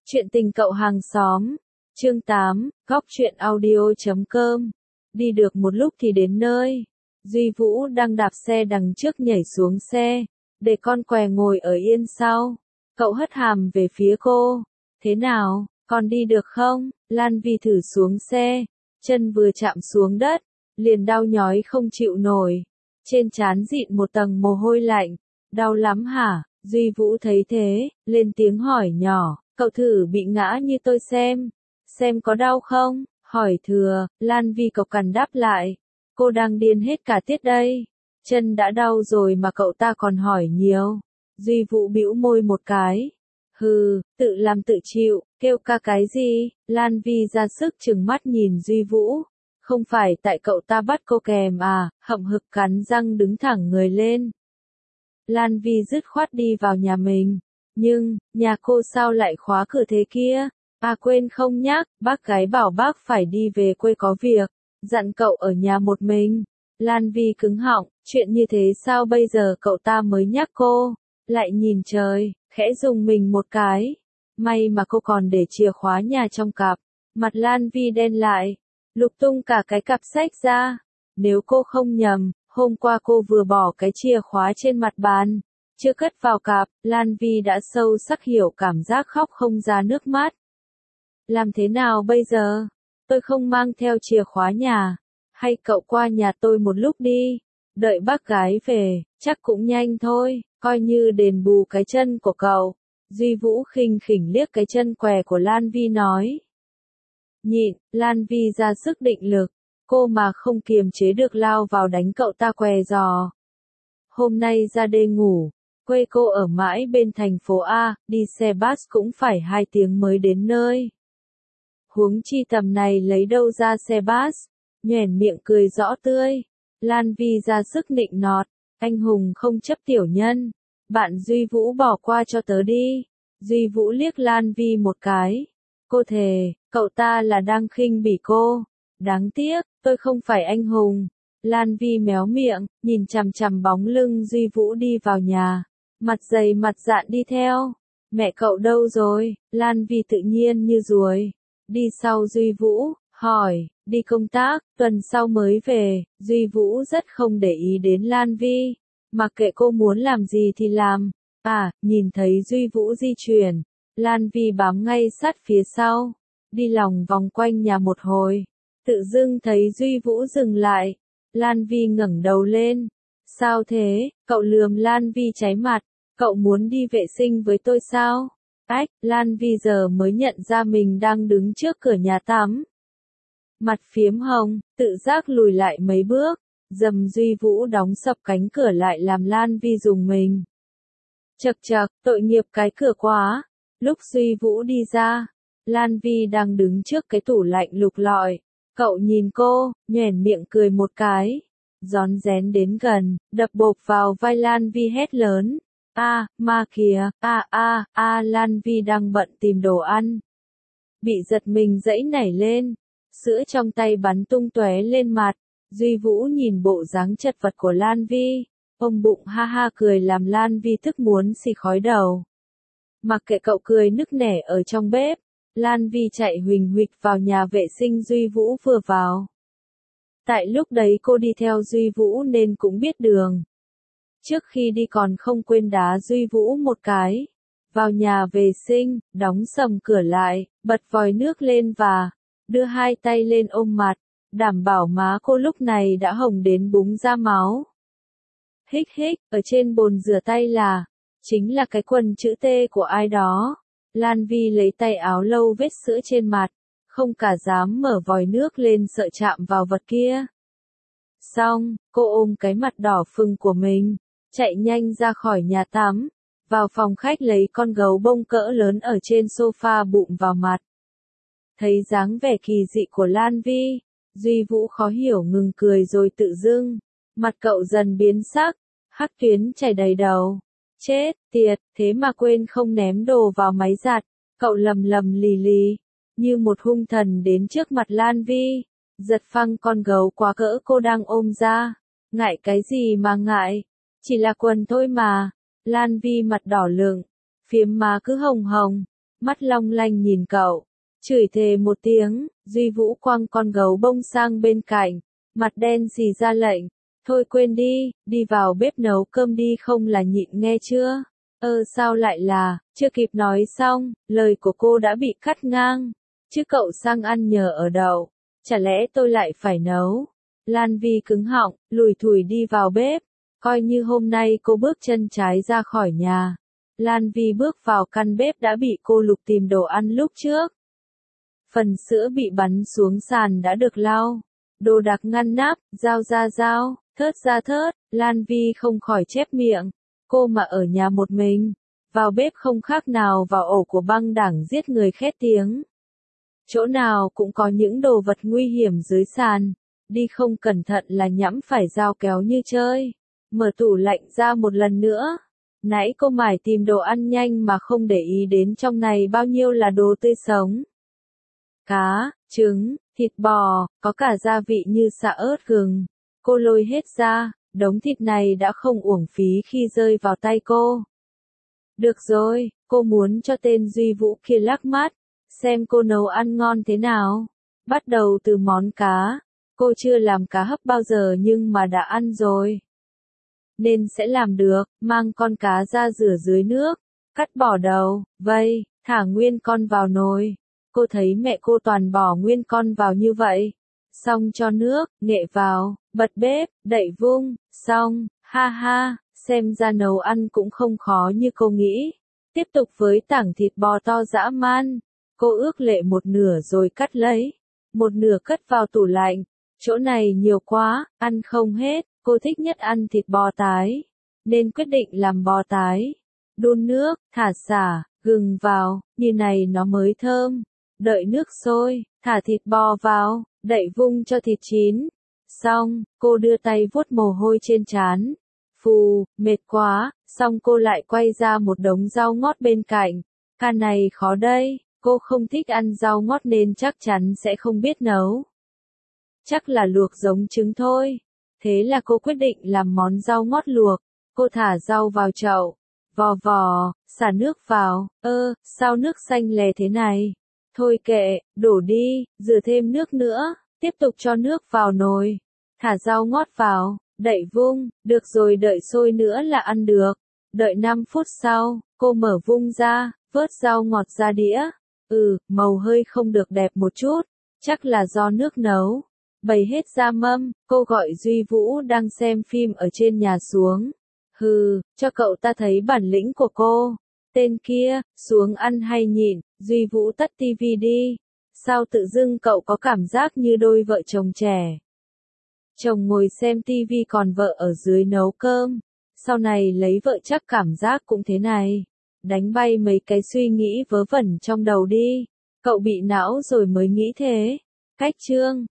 Chuyện tình cậu hàng xóm. Chương 8, góc truyện audio.com. Đi được một lúc thì đến nơi. Duy Vũ đang đạp xe đằng trước nhảy xuống xe, để con què ngồi ở yên sau. Cậu hất hàm về phía cô. Thế nào, con đi được không? Lan Vi thử xuống xe, chân vừa chạm xuống đất, liền đau nhói không chịu nổi. Trên trán dịn một tầng mồ hôi lạnh. Đau lắm hả? Duy Vũ thấy thế, lên tiếng hỏi nhỏ. Cậu thử bị ngã như tôi xem có đau không? Hỏi thừa, Lan Vi cộc cằn đáp lại. Cô đang điên hết cả tiết đây. Chân đã đau rồi mà cậu ta còn hỏi nhiều. Duy Vũ bĩu môi một cái. Hừ, tự làm tự chịu, kêu ca cái gì? Lan Vi ra sức trừng mắt nhìn Duy Vũ. Không phải tại cậu ta bắt cô kèm à? Hậm hực cắn răng đứng thẳng người lên. Lan Vi dứt khoát đi vào nhà mình. Nhưng, nhà cô sao lại khóa cửa thế kia? À quên không nhắc, bác gái bảo bác phải đi về quê có việc, dặn cậu ở nhà một mình. Lan Vi cứng họng, chuyện như thế sao bây giờ cậu ta mới nhắc cô? Lại nhìn trời, khẽ rùng mình một cái. May mà cô còn để chìa khóa nhà trong cặp. Mặt Lan Vi đen lại, lục tung cả cái cặp sách ra. Nếu cô không nhầm, hôm qua cô vừa bỏ cái chìa khóa trên mặt bàn. Chưa cất vào cặp, Lan Vi đã sâu sắc hiểu cảm giác khóc không ra nước mắt. Làm thế nào bây giờ? Tôi không mang theo chìa khóa nhà. Hay cậu qua nhà tôi một lúc đi. Đợi bác gái về, chắc cũng nhanh thôi, coi như đền bù cái chân của cậu. Duy Vũ khinh khỉnh liếc cái chân què của Lan Vi nói. Nhịn, Lan Vi ra sức định lực. Cô mà không kiềm chế được lao vào đánh cậu ta què giò. Hôm nay ra đê ngủ. Quê cô ở mãi bên thành phố A, đi xe bus cũng phải 2 tiếng mới đến nơi. Huống chi tầm này lấy đâu ra xe bus, nhoẻn miệng cười rõ tươi. Lan Vi ra sức nịnh nọt, anh hùng không chấp tiểu nhân. Bạn Duy Vũ bỏ qua cho tớ đi. Duy Vũ liếc Lan Vi một cái. Cô thề, cậu ta là đang khinh bỉ cô. Đáng tiếc, tôi không phải anh hùng. Lan Vi méo miệng, nhìn chằm chằm bóng lưng Duy Vũ đi vào nhà. Mặt dày mặt dạn đi theo. Mẹ cậu đâu rồi? Lan Vi tự nhiên như ruồi. Đi sau Duy Vũ, hỏi, đi công tác, tuần sau mới về. Duy Vũ rất không để ý đến Lan Vi. Mặc kệ cô muốn làm gì thì làm. À, nhìn thấy Duy Vũ di chuyển. Lan Vi bám ngay sát phía sau. Đi lòng vòng quanh nhà một hồi. Tự dưng thấy Duy Vũ dừng lại. Lan Vi ngẩng đầu lên. Sao thế? Cậu lườm Lan Vi cháy mặt. Cậu muốn đi vệ sinh với tôi sao? Ách, Lan Vi giờ mới nhận ra mình đang đứng trước cửa nhà tắm. Mặt phiếm hồng, tự giác lùi lại mấy bước. Dầm Duy Vũ đóng sập cánh cửa lại làm Lan Vi rùng mình. Chậc chậc, tội nghiệp cái cửa quá. Lúc Duy Vũ đi ra, Lan Vi đang đứng trước cái tủ lạnh lục lọi. Cậu nhìn cô, nhoẻn miệng cười một cái. Rón rén đến gần, đập bộp vào vai Lan Vi hét lớn. Ma kìa, Lan Vi đang bận tìm đồ ăn. Bị giật mình giãy nảy lên. Sữa trong tay bắn tung tóe lên mặt. Duy Vũ nhìn bộ dáng chật vật của Lan Vi. Ôm bụng ha ha cười làm Lan Vi tức muốn xì khói đầu. Mặc kệ cậu cười nức nẻ ở trong bếp. Lan Vi chạy huỳnh huỵch vào nhà vệ sinh Duy Vũ vừa vào. Tại lúc đấy cô đi theo Duy Vũ nên cũng biết đường. Trước khi đi còn không quên đá Duy Vũ một cái. Vào nhà vệ sinh, đóng sầm cửa lại, bật vòi nước lên và đưa 2 tay lên ôm mặt, đảm bảo má cô lúc này đã hồng đến búng ra máu. Hích hích, ở trên bồn rửa tay chính là cái quần chữ T của ai đó. Lan Vi lấy tay áo lâu vết sữa trên mặt, không cả dám mở vòi nước lên sợ chạm vào vật kia. Xong, cô ôm cái mặt đỏ phừng của mình, chạy nhanh ra khỏi nhà tắm, vào phòng khách lấy con gấu bông cỡ lớn ở trên sofa bụm vào mặt. Thấy dáng vẻ kỳ dị của Lan Vi, Duy Vũ khó hiểu ngừng cười rồi tự dưng, mặt cậu dần biến sắc, hắc tuyến chảy đầy đầu. Chết, tiệt, thế mà quên không ném đồ vào máy giặt, cậu lầm lầm lì lì, như một hung thần đến trước mặt Lan Vi, giật phăng con gấu quá cỡ cô đang ôm ra. Ngại cái gì mà ngại, chỉ là quần thôi mà. Lan Vi mặt đỏ lựng, phiếm má cứ hồng hồng, mắt long lanh nhìn cậu, chửi thề một tiếng, Duy Vũ quăng con gấu bông sang bên cạnh, mặt đen xì ra lệnh, thôi quên đi, đi vào bếp nấu cơm đi không là nhịn nghe chưa? Sao lại là, chưa kịp nói xong, lời của cô đã bị cắt ngang, chứ cậu sang ăn nhờ ở đậu, chả lẽ tôi lại phải nấu? Lan Vi cứng họng, lủi thủi đi vào bếp, coi như hôm nay cô bước chân trái ra khỏi nhà. Lan Vi bước vào căn bếp đã bị cô lục tìm đồ ăn lúc trước. Phần sữa bị bắn xuống sàn đã được lau, đồ đạc ngăn nắp, dao ra dao, thớt ra thớt, Lan Vi không khỏi chép miệng, cô mà ở nhà một mình, vào bếp không khác nào vào ổ của băng đảng giết người khét tiếng. Chỗ nào cũng có những đồ vật nguy hiểm dưới sàn, đi không cẩn thận là nhẫm phải dao kéo như chơi. Mở tủ lạnh ra một lần nữa. Nãy cô mải tìm đồ ăn nhanh mà không để ý đến trong này bao nhiêu là đồ tươi sống. Cá, trứng, thịt bò, có cả gia vị như sả ớt gừng. Cô lôi hết ra, đống thịt này đã không uổng phí khi rơi vào tay cô. Được rồi, cô muốn cho tên Duy Vũ kia lắc mắt, xem cô nấu ăn ngon thế nào. Bắt đầu từ món cá, cô chưa làm cá hấp bao giờ nhưng mà đã ăn rồi. Nên sẽ làm được, mang con cá ra rửa dưới nước, cắt bỏ đầu, vây, thả nguyên con vào nồi. Cô thấy mẹ cô toàn bỏ nguyên con vào như vậy. Xong cho nước, nghệ vào, bật bếp, đậy vung, xong, ha ha, xem ra nấu ăn cũng không khó như cô nghĩ. Tiếp tục với tảng thịt bò to dã man, cô ước lệ một nửa rồi cắt lấy, một nửa cất vào tủ lạnh. Chỗ này nhiều quá, ăn không hết, cô thích nhất ăn thịt bò tái, nên quyết định làm bò tái. Đun nước, thả sả, gừng vào, như này nó mới thơm. Đợi nước sôi, thả thịt bò vào, đậy vung cho thịt chín. Xong, cô đưa tay vuốt mồ hôi trên trán. Phù, mệt quá, xong cô lại quay ra một đống rau ngót bên cạnh. Ca này khó đây, cô không thích ăn rau ngót nên chắc chắn sẽ không biết nấu. Chắc là luộc giống trứng thôi. Thế là cô quyết định làm món rau ngót luộc. Cô thả rau vào chậu, vò vò, xả nước vào. Sao nước xanh lè thế này? Thôi kệ, đổ đi, rửa thêm nước nữa. Tiếp tục cho nước vào nồi. Thả rau ngót vào, đậy vung, được rồi đợi sôi nữa là ăn được. Đợi 5 phút sau, cô mở vung ra, vớt rau ngọt ra đĩa. Màu hơi không được đẹp một chút, chắc là do nước nấu. Bày hết ra mâm, cô gọi Duy Vũ đang xem phim ở trên nhà xuống. Cho cậu ta thấy bản lĩnh của cô. Tên kia, xuống ăn hay nhịn, Duy Vũ tắt tivi đi. Sao tự dưng cậu có cảm giác như đôi vợ chồng trẻ. Chồng ngồi xem tivi còn vợ ở dưới nấu cơm. Sau này lấy vợ chắc cảm giác cũng thế này. Đánh bay mấy cái suy nghĩ vớ vẩn trong đầu đi. Cậu bị não rồi mới nghĩ thế. Cách chương